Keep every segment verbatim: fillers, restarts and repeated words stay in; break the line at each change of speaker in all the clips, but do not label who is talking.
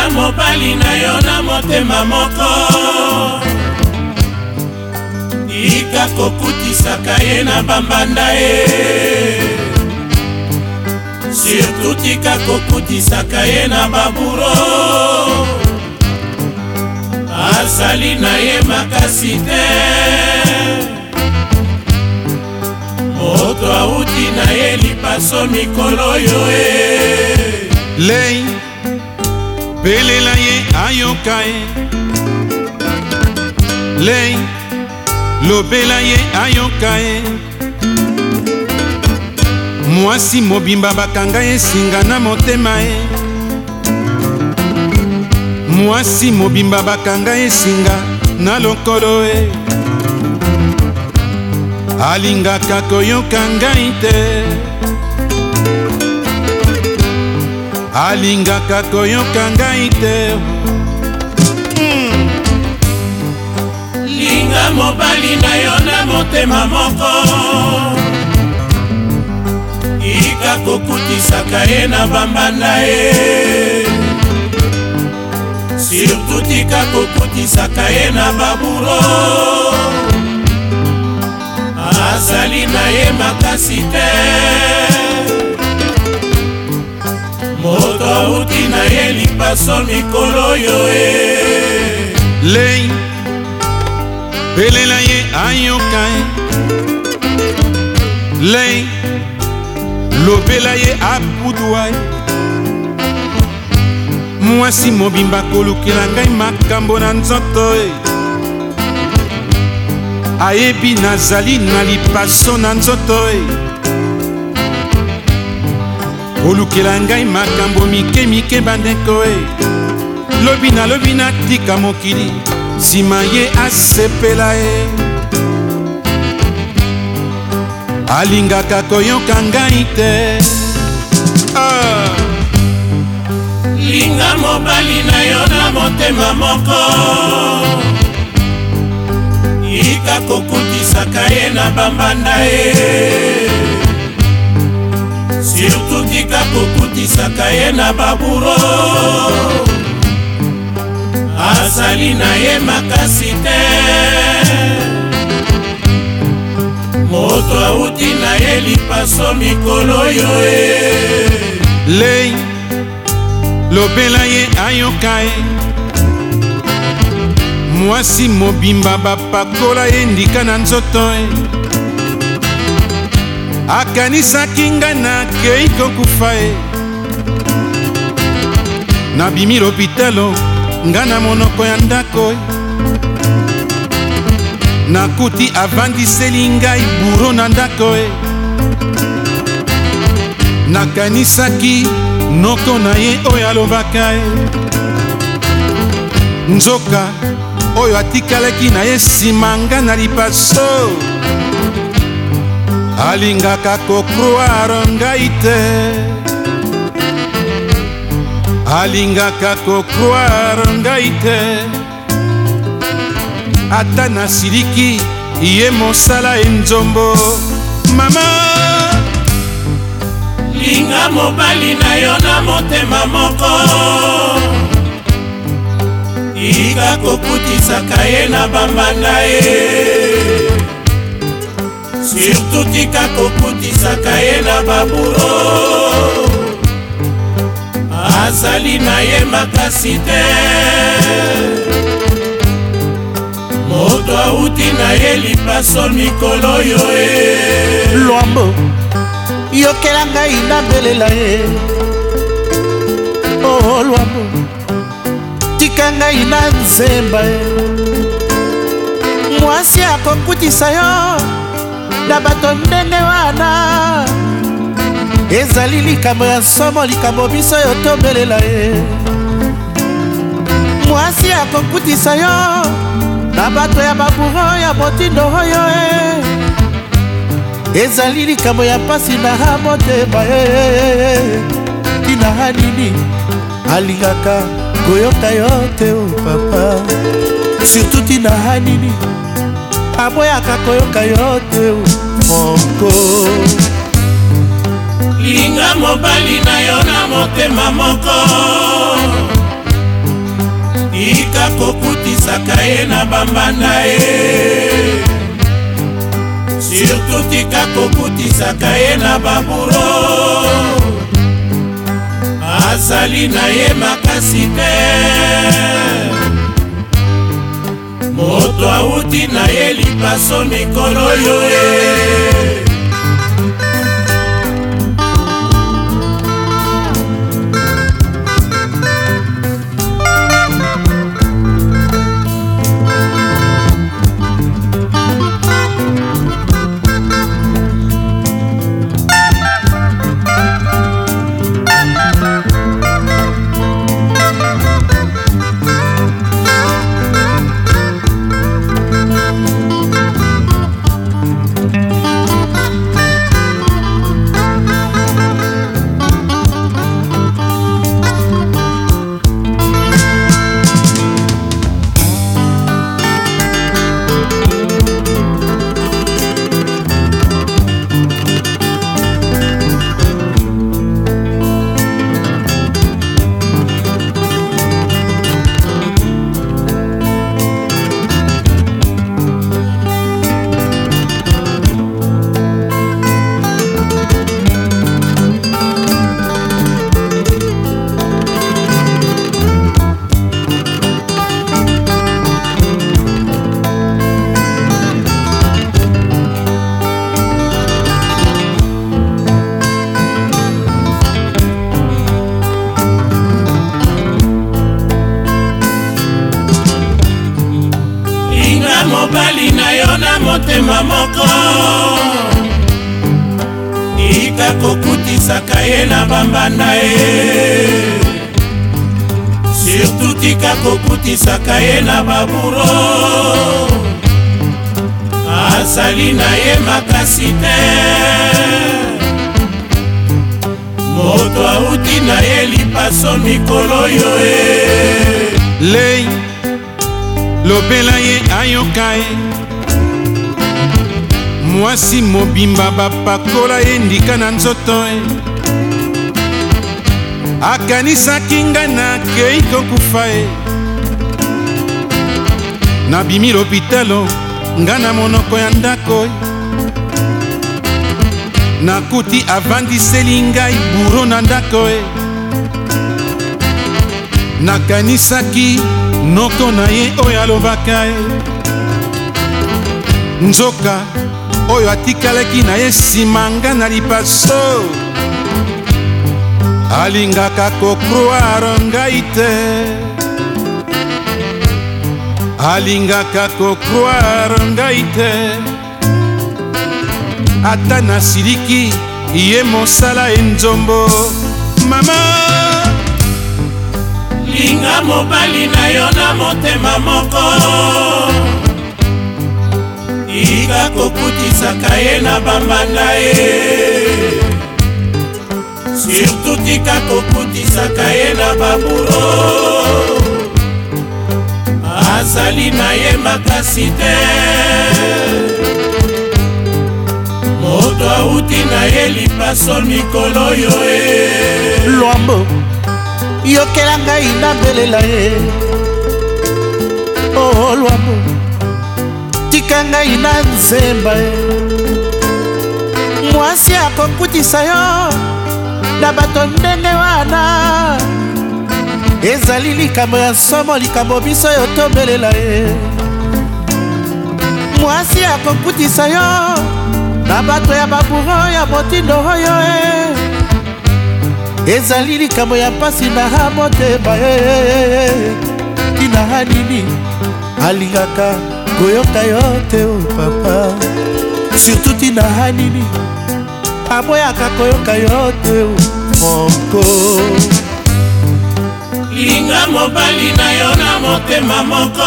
linga mobali na yo na motema moko, tika kokutisaka ye na bambanda ye, surtout tika kokutisaka ye na baburo, asali na ye makasi te, moto auti na ye lipaso mikolo yo e.
Lei belela ye ayoka ye, lei lobela ye ayoka ye, mwasi mobimba bakanga ye singa na motema ye, mwasi mobimba bakanga ye singa na lokolo ye, alingaka koyoka ngai te, alingaka koyoka ngai te. mm.
Linga mobali na yo na motema moko, ika kokutisaka ye na bambanda ye, surtout tika kokutisaka ye na baburo, azali na ye makasi te, moto auti na ye lipaso mikolo yo e.
Lei belela ye ayoka ye, lei lobela ye abudwa ye, mwasi mobimba kolukela ngai makambo na nzoto ye, ayebi nazali na lipaso na nzoto ye, olukela ngai makambo mike mike bandeko e, lobi na lobi natika mokili nsima ye asepela ye, alingaka koyoka ngai te. ah.
Linga mobali na yo na motema moko, ika kokutisaka ye na bambanda ye, surtout tika kokutisaka ye na baburo, azali na ye makasi te, moto auti na ye lipaso mikolo yo e.
Lei lobela ye ayoka ye, mwasi mobimba bapakola ye ndika na nzoto ye, akanisaki ngai nakei kokufa ye, nabimi lopitalo nga na monoko ya ndako ye, nakuti avandiseli ngai buro na ndako ye, nakanisaki noko na ye oyo alobaka ye, nzoka oyo atikalaki na ye nsima nga na lipaso, alingaka kokroire ngai te, alingaka kokroire ngai te, ata nasiliki ye mosala enzombo. Mama
linga mobali na yo na motema moko, ika kokutisaka ye na bambanda ye, surtout tika kokutisaka ye na baburo, azali na ye makasi te, moto auti na ye lipaso mikolo yo e.
Lwambo yokela ngai na belela ye, oh Lwambo tika ngai na nzemba ye, mwasi akokutisa yo na bato ndenge wana, ezali likambo ya somo, likambo biso yo tobelela ye, mwasi akokutisa yo na bato ya baburo ya motindo oyo e, ezali likambo ya pasi na motema ye, tina nini alingaka koyoka yo te o papa, surtout tina nini aboyaka koyoka yo te o moko.
Linga mobali na yo na motema moko, tika kokutisaka ye na bambanda ye. Surtout tika kokutisaka ye na baburo, azali na ye makasi te. Moto auti na ye lipaso mikolo yo ye. Mobali na yo na motema moko, tika kokutisaka ye na bambanda ye. Surtout tika kokutisaka ye na baburo, azali na ye makasi te. Moto auti na ye lipaso mikolo yo ye.
Lei lobela ye ayoka ye, mwasi mobimba bapakola ye ndika na nzoto ye. Akanisaki nga nakei kokufa ye, nabimi lopitalo nga na monoko ya ndako ye. Nakuti avandiseli ngai buro na ndako ye. Nakanisaki noko na ye oyo alobaka ye, nzoka oyo atikalaki na ye nsima nga na lipaso. Alingaka kokroire ngai te, alingaka kokroire ngai te. Ata nasiliki ye mosala enzombo. Mama
linga mobali na yo na motema moko, tika kokutisaka ye na bambanda ye. Surtout tika kokutisaka ye na baburo, azali na ye makasi te. Moto auti na ye lipaso mikolo yo ye.
Lwambo yokela ngai nabelela ye. Oh Lwambo tika ngai na nzemba ye. Mwasi akokutisa yo na bato ndenge wana, ezali likambo ya somo, likambo biso yo tobelela ye. Mwasi akokutisa yo na bato ya baburo ya motindo oyo ye, ezali likambo ya pasi na motema ye. Tina nini alingaka koyoka yo te o papa, surtout tina nini aboyaka koyoka yo te o moko.
Linga mobali na yo na motema moko,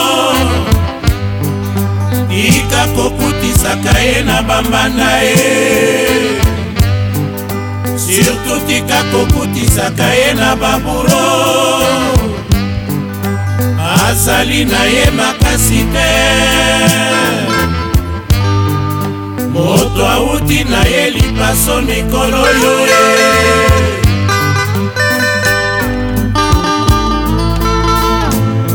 tika kokutisaka ye na bambanda ye. Surtout tika kokutisaka ye na baburo, azali na ye makasi te. Moto auti na ye lipaso mikolo yo ye.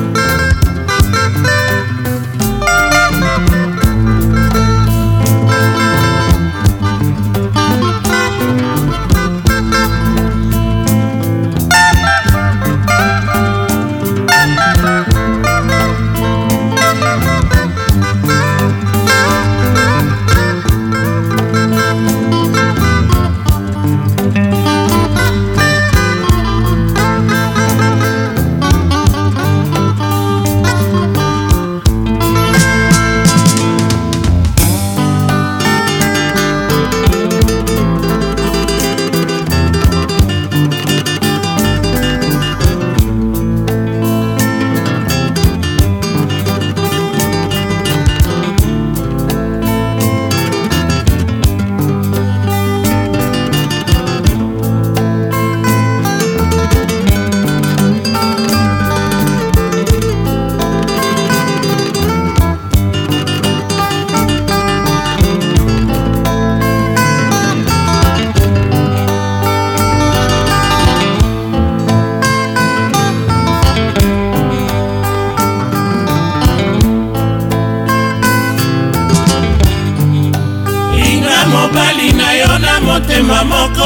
motema moko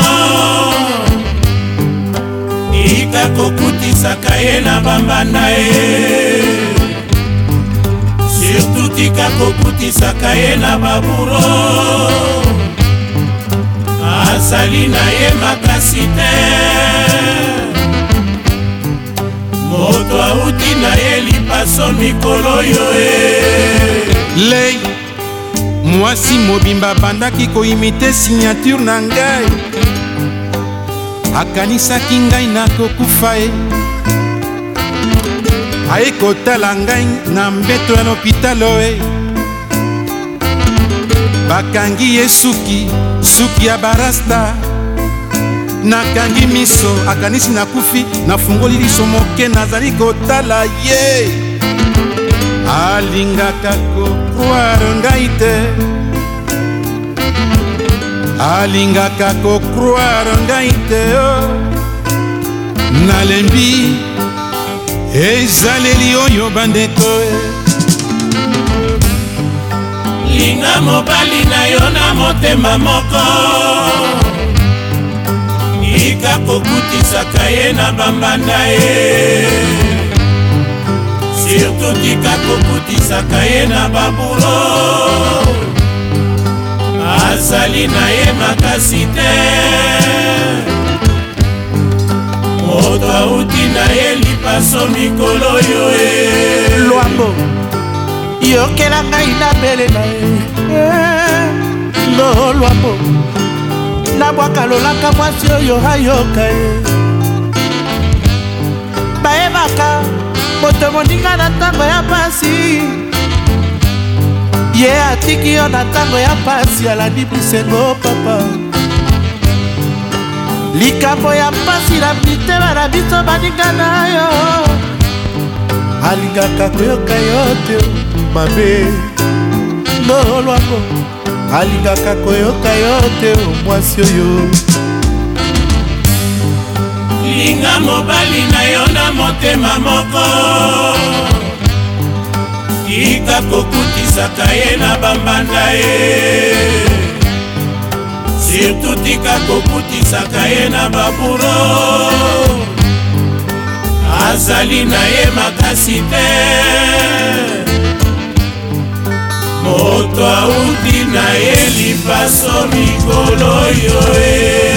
tika kokutisaka ye na bambanda ye, surtout tika kokutisaka ye na baburo, azali na ye makasi te. Moto auti na ye lipaso mikolo yo e.
Lei mwasi mobimba bandaki koimite signature na ngai, akanisaki ngai nakokufa ye, aye kotala ngai na mbeto ya lopitalo e, bakangi ye suki suki ya barasta, nakangi miso akanisi nakufi, nafungoli liso moke nazali kotala ye, alingaka kokroire ngai te, alingaka kokroire ngai te oh. Nalembi ezaleli oyo bandeko
linga mobali na yo na motema moko ika kokutisaka ye na bambanda ye, surtout tika kokutisaka ye na baburo, azali na ye makasi te. Moto auti na ye lipaso mikolo yo e.
Lwambo yokela ngai na bele na ye lo lwambo nabwaka lolaka mwasi oyo ayoka ye, bayebaka moto moninga na ntango ya pasi, ye atiki yo na ntango ya pasi, alandi bisengo papa. Likambo ya pasi na mitema na biso baninga na yo, alingaka koyoka yo te mabe lo lwambo, alingaka koyoka yo te mwasi oyo.
Linga mobali na yo na motema moko tika kokutisaka ye na bambanda ye, surtout tika kokutisaka ye na baburo, azali na ye makasi te. Moto auti na ye lipaso mikolo yo e.